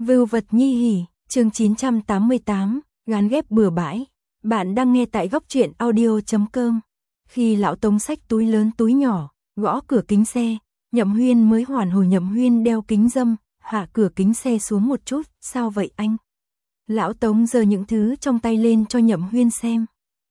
Vưu vật nhi hỉ, chương 988, gán ghép bừa bãi. Bạn đang nghe tại góc truyện audio.com. Khi lão Tống xách túi lớn túi nhỏ, gõ cửa kính xe, Nhậm Huyên mới hoàn hồn. Nhậm Huyên đeo kính râm, hạ cửa kính xe xuống một chút, sao vậy anh? Lão Tống giơ những thứ trong tay lên cho Nhậm Huyên xem.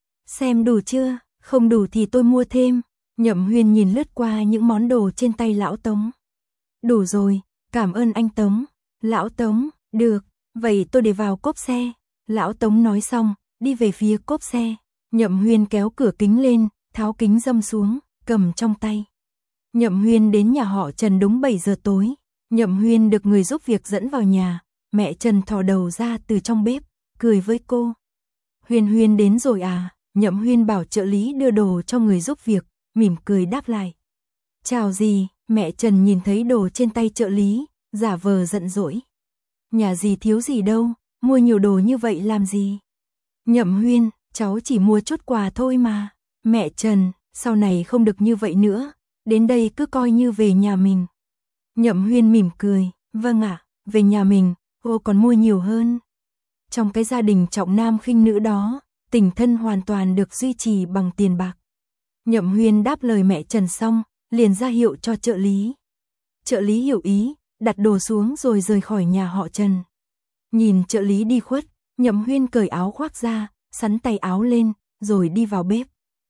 Xem đủ chưa, không đủ thì tôi mua thêm. Nhậm Huyên nhìn lướt qua những món đồ trên tay lão Tống. Đủ rồi, cảm ơn anh Tống. Lão Tống, được, vậy tôi để vào cốp xe. Lão Tống nói xong, đi về phía cốp xe. Nhậm Huyên kéo cửa kính lên, tháo kính râm xuống, cầm trong tay. Nhậm Huyên đến nhà họ Trần đúng 7 giờ tối. Nhậm Huyên được người giúp việc dẫn vào nhà. Mẹ Trần thò đầu ra từ trong bếp, cười với cô. Huyên Huyên đến rồi à? Nhậm Huyên bảo trợ lý đưa đồ cho người giúp việc, mỉm cười đáp lại. Chào dì. Mẹ Trần nhìn thấy đồ trên tay trợ lý, giả vờ giận dỗi. Nhà dì thiếu gì đâu, mua nhiều đồ như vậy làm gì? Nhậm Huyên, cháu chỉ mua chút quà thôi mà. Mẹ Trần, sau này không được như vậy nữa, đến đây cứ coi như về nhà mình. Nhậm Huyên mỉm cười, vâng ạ, về nhà mình, cô còn mua nhiều hơn. Trong cái gia đình trọng nam khinh nữ đó, tình thân hoàn toàn được duy trì bằng tiền bạc. Nhậm Huyên đáp lời mẹ Trần xong, liền ra hiệu cho trợ lý. Trợ lý hiểu ý, đặt đồ xuống rồi rời khỏi nhà họ Trần. Nhìn trợ lý đi khuất, Nhậm Huyên cởi áo khoác ra, sắn tay áo lên, rồi đi vào bếp.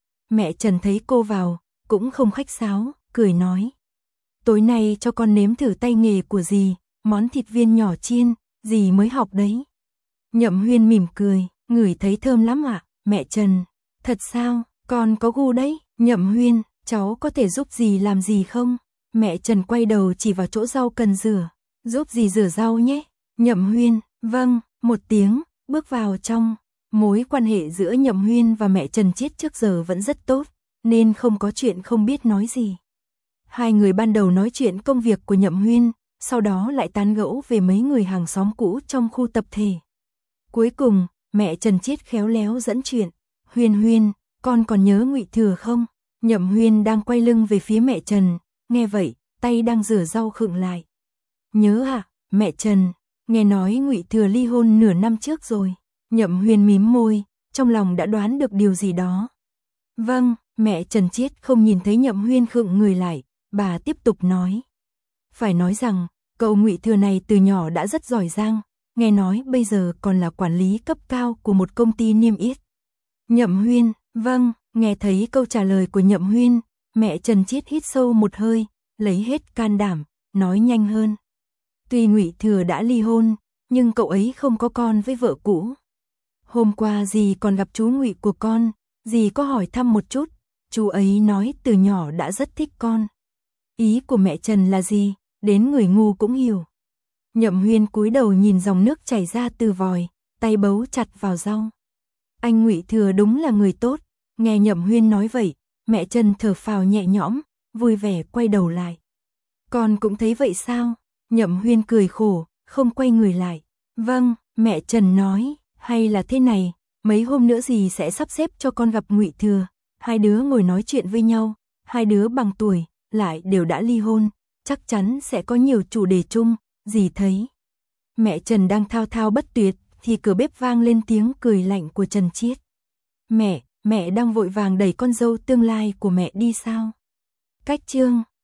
Mẹ Trần thấy cô vào, cũng không khách sáo, cười nói. Tối nay cho con nếm thử tay nghề của dì, món thịt viên nhỏ chiên, dì mới học đấy. Nhậm Huyên mỉm cười, ngửi thấy thơm lắm ạ, mẹ Trần. Thật sao, con có gu đấy. Nhậm Huyên, cháu có thể giúp dì làm gì không? Mẹ Trần quay đầu chỉ vào chỗ rau cần rửa. Giúp dì rửa rau nhé. Nhậm Huyên, vâng, một tiếng, bước vào trong. Mối quan hệ giữa Nhậm Huyên và mẹ Trần Chiết trước giờ vẫn rất tốt, nên không có chuyện không biết nói gì. Hai người ban đầu nói chuyện công việc của Nhậm Huyên, sau đó lại tán gẫu về mấy người hàng xóm cũ trong khu tập thể. Cuối cùng, mẹ Trần Chiết khéo léo dẫn chuyện. Huyên Huyên, con còn nhớ Ngụy Thừa không? Nhậm Huyên đang quay lưng về phía mẹ Trần, nghe vậy, tay đang rửa rau khựng lại. Nhớ à, mẹ Trần, nghe nói Ngụy Thừa ly hôn nửa năm trước rồi. Nhậm Huyên mím môi, trong lòng đã đoán được điều gì đó. Vâng, mẹ Trần Chiết không nhìn thấy Nhậm Huyên khựng người lại, bà tiếp tục nói. Phải nói rằng, cậu Ngụy Thừa này từ nhỏ đã rất giỏi giang, nghe nói bây giờ còn là quản lý cấp cao của một công ty niêm yết. Nhậm Huyên, vâng, nghe thấy câu trả lời của Nhậm Huyên, mẹ Trần Chiết hít sâu một hơi, lấy hết can đảm, nói nhanh hơn. Tuy Ngụy Thừa đã ly hôn, nhưng cậu ấy không có con với vợ cũ. Hôm qua dì còn gặp chú Ngụy của con, dì có hỏi thăm một chút, chú ấy nói từ nhỏ đã rất thích con. Ý của mẹ Trần là gì, đến người ngu cũng hiểu. Nhậm Huyên cúi đầu nhìn dòng nước chảy ra từ vòi, tay bấu chặt vào rau. Anh Ngụy Thừa đúng là người tốt. Nghe Nhậm Huyên nói vậy, mẹ Trần thở phào nhẹ nhõm, vui vẻ quay đầu lại. Con cũng thấy vậy sao? Nhậm Huyên cười khổ, không quay người lại. Vâng, mẹ Trần nói, hay là thế này, mấy hôm nữa dì sẽ sắp xếp cho con gặp Ngụy Thừa, hai đứa ngồi nói chuyện với nhau, hai đứa bằng tuổi, lại đều đã ly hôn, chắc chắn sẽ có nhiều chủ đề chung, dì thấy. Mẹ Trần đang thao thao bất tuyệt, thì cửa bếp vang lên tiếng cười lạnh của Trần Chiết. Mẹ đang vội vàng đẩy con dâu tương lai của mẹ đi sao? Cách chương